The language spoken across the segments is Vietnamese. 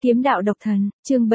Kiếm đạo độc thần, chương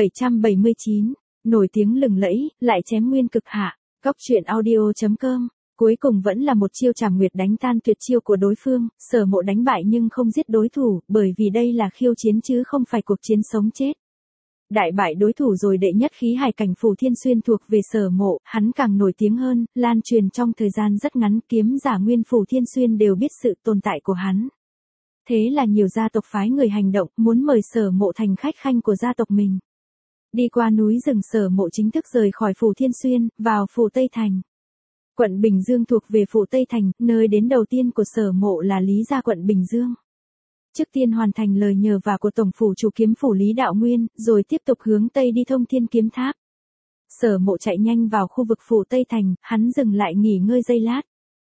779, nổi tiếng lừng lẫy, lại chém nguyên cực hạ. Góc truyện audio.com. Cuối cùng vẫn là một chiêu Trảm Nguyệt đánh tan tuyệt chiêu của đối phương, Sở Mộ đánh bại nhưng không giết đối thủ, bởi vì đây là khiêu chiến chứ không phải cuộc chiến sống chết. Đại bại đối thủ rồi đệ nhất khí hải cảnh Phù Thiên Xuyên thuộc về Sở Mộ, hắn càng nổi tiếng hơn, lan truyền trong thời gian rất ngắn, kiếm giả nguyên Phù Thiên Xuyên đều biết sự tồn tại của hắn. Thế là nhiều gia tộc phái người hành động, muốn mời Sở Mộ thành khách khanh của gia tộc mình. Đi qua núi rừng, Sở Mộ chính thức rời khỏi Phù Thiên Xuyên, vào Phù Tây Thành. Quận Bình Dương thuộc về Phù Tây Thành, nơi đến đầu tiên của Sở Mộ là Lý gia quận Bình Dương. Trước tiên hoàn thành lời nhờ vả của Tổng phủ chủ kiếm phủ Lý Đạo Nguyên, rồi tiếp tục hướng Tây đi Thông Thiên Kiếm Tháp. Sở Mộ chạy nhanh vào khu vực Phù Tây Thành, hắn dừng lại nghỉ ngơi giây lát.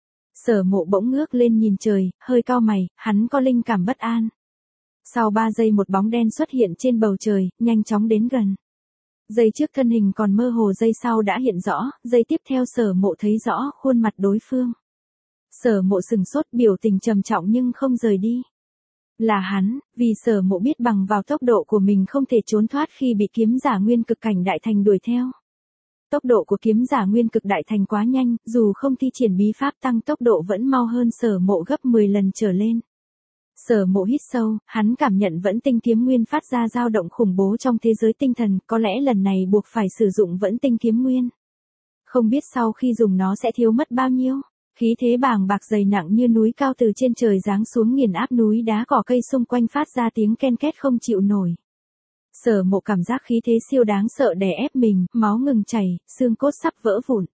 Sở Mộ bỗng ngước lên nhìn trời, hơi cau mày, hắn có linh cảm bất an. Sau 3 giây một bóng đen xuất hiện trên bầu trời, nhanh chóng đến gần. Giây trước thân hình còn mơ hồ, giây sau đã hiện rõ, giây tiếp theo Sở Mộ thấy rõ khuôn mặt đối phương. Sở Mộ sừng sốt, biểu tình trầm trọng nhưng không rời đi. Là hắn, vì Sở Mộ biết bằng vào tốc độ của mình không thể trốn thoát khi bị kiếm giả nguyên cực cảnh đại thành đuổi theo. Tốc độ của kiếm giả nguyên cực đại thành quá nhanh, dù không thi triển bí pháp tăng tốc độ vẫn mau hơn Sở Mộ gấp 10 lần trở lên. Sở Mộ hít sâu, hắn cảm nhận vẫn tinh kiếm nguyên phát ra dao động khủng bố trong thế giới tinh thần, có lẽ lần này buộc phải sử dụng vẫn tinh kiếm nguyên. Không biết sau khi dùng nó sẽ thiếu mất bao nhiêu. Khí thế bàng bạc dày nặng như núi cao từ trên trời giáng xuống nghiền áp núi đá cỏ cây xung quanh, phát ra tiếng ken két không chịu nổi. Sở Mộ cảm giác khí thế siêu đáng sợ đè ép mình, máu ngừng chảy, xương cốt sắp vỡ vụn.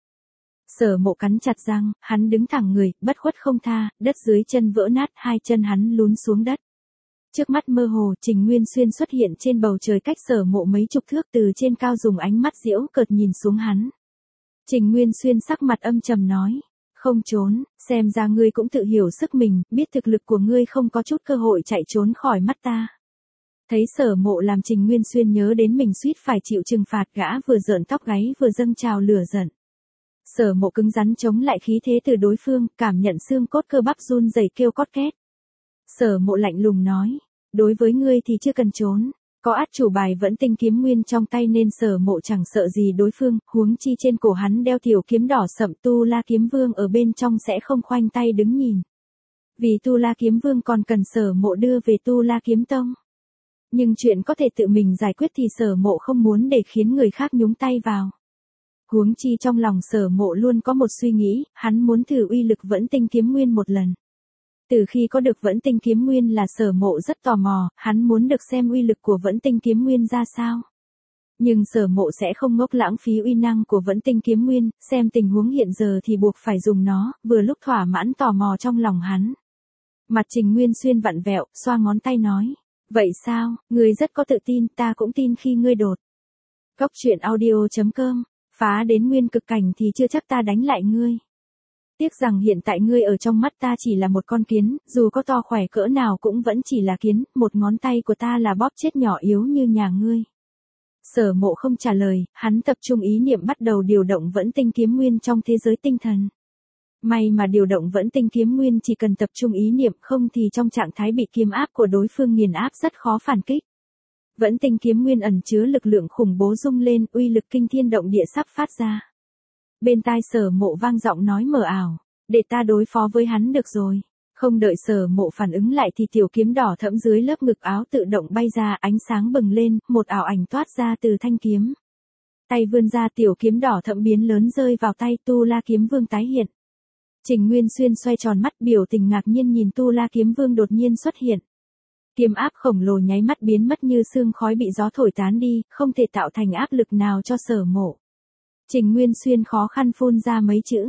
Sở Mộ cắn chặt răng, hắn đứng thẳng người, bất khuất không tha, đất dưới chân vỡ nát, hai chân hắn lún xuống đất. Trước mắt mơ hồ, Trình Nguyên Xuyên xuất hiện trên bầu trời cách Sở Mộ mấy chục thước, từ trên cao dùng ánh mắt giễu cợt nhìn xuống hắn. Trình Nguyên Xuyên sắc mặt âm trầm nói. Không trốn, xem ra ngươi cũng tự hiểu sức mình, biết thực lực của ngươi không có chút cơ hội chạy trốn khỏi mắt ta. Thấy Sở Mộ làm Trình Nguyên Xuyên nhớ đến mình suýt phải chịu trừng phạt, gã vừa rợn tóc gáy vừa dâng trào lửa giận. Sở Mộ cứng rắn chống lại khí thế từ đối phương, cảm nhận xương cốt cơ bắp run rẩy kêu cót két. Sở Mộ lạnh lùng nói, đối với ngươi thì chưa cần trốn. Có át chủ bài vẫn tinh kiếm nguyên trong tay nên Sở Mộ chẳng sợ gì đối phương, huống chi trên cổ hắn đeo tiểu kiếm đỏ sậm, Tu La Kiếm Vương ở bên trong sẽ không khoanh tay đứng nhìn. Vì Tu La Kiếm Vương còn cần Sở Mộ đưa về Tu La Kiếm Tông. Nhưng chuyện có thể tự mình giải quyết thì Sở Mộ không muốn để khiến người khác nhúng tay vào. Huống chi trong lòng Sở Mộ luôn có một suy nghĩ, hắn muốn thử uy lực vẫn tinh kiếm nguyên một lần. Từ khi có được vẫn tinh kiếm nguyên là Sở Mộ rất tò mò, hắn muốn được xem uy lực của vẫn tinh kiếm nguyên ra sao. Nhưng Sở Mộ sẽ không ngốc lãng phí uy năng của vẫn tinh kiếm nguyên, xem tình huống hiện giờ thì buộc phải dùng nó, vừa lúc thỏa mãn tò mò trong lòng hắn. Mặt Trình Nguyên Xuyên vặn vẹo, xoa ngón tay nói, vậy sao, ngươi rất có tự tin, ta cũng tin khi ngươi đột. Góc truyện audio.com, phá đến nguyên cực cảnh thì chưa chắc ta đánh lại ngươi. Tiếc rằng hiện tại ngươi ở trong mắt ta chỉ là một con kiến, dù có to khỏe cỡ nào cũng vẫn chỉ là kiến, một ngón tay của ta là bóp chết nhỏ yếu như nhà ngươi. Sở Mộ không trả lời, hắn tập trung ý niệm bắt đầu điều động vẫn tinh kiếm nguyên trong thế giới tinh thần. May mà điều động vẫn tinh kiếm nguyên chỉ cần tập trung ý niệm, không thì trong trạng thái bị kiếm áp của đối phương nghiền áp rất khó phản kích. Vẫn tinh kiếm nguyên ẩn chứa lực lượng khủng bố rung lên, uy lực kinh thiên động địa sắp phát ra. Bên tai Sở Mộ vang giọng nói mờ ảo, để ta đối phó với hắn được rồi. Không đợi Sở Mộ phản ứng lại thì tiểu kiếm đỏ thẫm dưới lớp ngực áo tự động bay ra, ánh sáng bừng lên, một ảo ảnh toát ra từ thanh kiếm. Tay vươn ra, tiểu kiếm đỏ thẫm biến lớn rơi vào tay, Tu La Kiếm Vương tái hiện. Trình Nguyên Xuyên xoay tròn mắt, biểu tình ngạc nhiên nhìn Tu La Kiếm Vương đột nhiên xuất hiện. Kiếm áp khổng lồ nháy mắt biến mất như sương khói bị gió thổi tán đi, không thể tạo thành áp lực nào cho Sở Mộ. Trình Nguyên Xuyên khó khăn phun ra mấy chữ,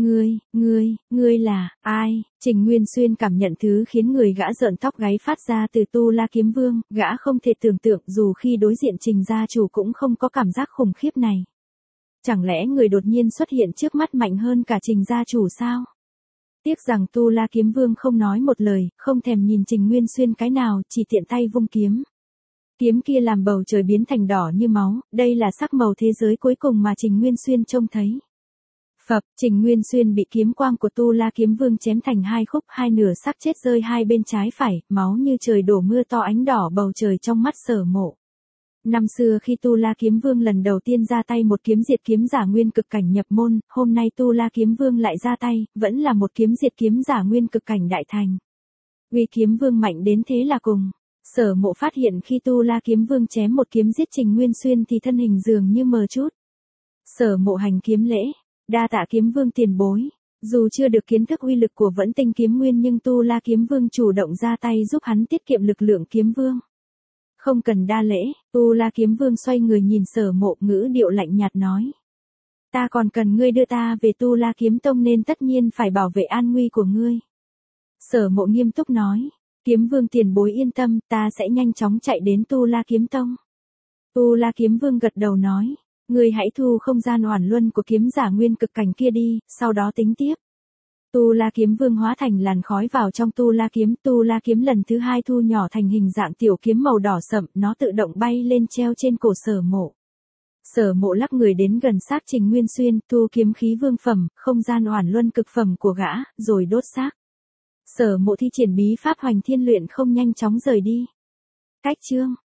ngươi là, ai? Trình Nguyên Xuyên cảm nhận thứ khiến người gã rợn tóc gáy phát ra từ Tu La Kiếm Vương, gã không thể tưởng tượng dù khi đối diện Trình gia chủ cũng không có cảm giác khủng khiếp này. Chẳng lẽ người đột nhiên xuất hiện trước mắt mạnh hơn cả Trình gia chủ sao? Tiếc rằng Tu La Kiếm Vương không nói một lời, không thèm nhìn Trình Nguyên Xuyên cái nào, chỉ tiện tay vung kiếm. Kiếm kia làm bầu trời biến thành đỏ như máu, đây là sắc màu thế giới cuối cùng mà Trình Nguyên Xuyên trông thấy. Phập, Trình Nguyên Xuyên bị kiếm quang của Tu La Kiếm Vương chém thành hai khúc, hai nửa xác chết rơi hai bên trái phải, máu như trời đổ mưa to, ánh đỏ bầu trời trong mắt Sở Mộ. Năm xưa khi Tu La Kiếm Vương lần đầu tiên ra tay một kiếm diệt kiếm giả nguyên cực cảnh nhập môn, hôm nay Tu La Kiếm Vương lại ra tay, vẫn là một kiếm diệt kiếm giả nguyên cực cảnh đại thành. Uy Kiếm Vương mạnh đến thế là cùng. Sở Mộ phát hiện khi Tu La Kiếm Vương chém một kiếm giết Trình Nguyên Xuyên thì thân hình dường như mờ chút. Sở Mộ hành kiếm lễ, đa tạ Kiếm Vương tiền bối. Dù chưa được kiến thức uy lực của Vẫn Tinh Kiếm Nguyên nhưng Tu La Kiếm Vương chủ động ra tay giúp hắn tiết kiệm lực lượng Kiếm Vương. Không cần đa lễ, Tu La Kiếm Vương xoay người nhìn Sở Mộ, ngữ điệu lạnh nhạt nói. Ta còn cần ngươi đưa ta về Tu La Kiếm Tông nên tất nhiên phải bảo vệ an nguy của ngươi. Sở Mộ nghiêm túc nói. Kiếm Vương tiền bối yên tâm, ta sẽ nhanh chóng chạy đến Tu La Kiếm Tông. Tu La Kiếm Vương gật đầu nói. Ngươi hãy thu không gian oản luân của kiếm giả nguyên cực cảnh kia đi, sau đó tính tiếp. Tu La Kiếm Vương hóa thành làn khói vào trong Tu La Kiếm lần thứ hai thu nhỏ thành hình dạng tiểu kiếm màu đỏ sậm, nó tự động bay lên treo trên cổ Sở Mộ. Sở Mộ lắc người đến gần xác Trình Nguyên Xuyên, thu kiếm khí vương phẩm, không gian oản luân cực phẩm của gã, rồi đốt xác. Sở Mộ thi triển bí pháp Hoành Thiên Luyện không nhanh chóng rời đi. Cách chương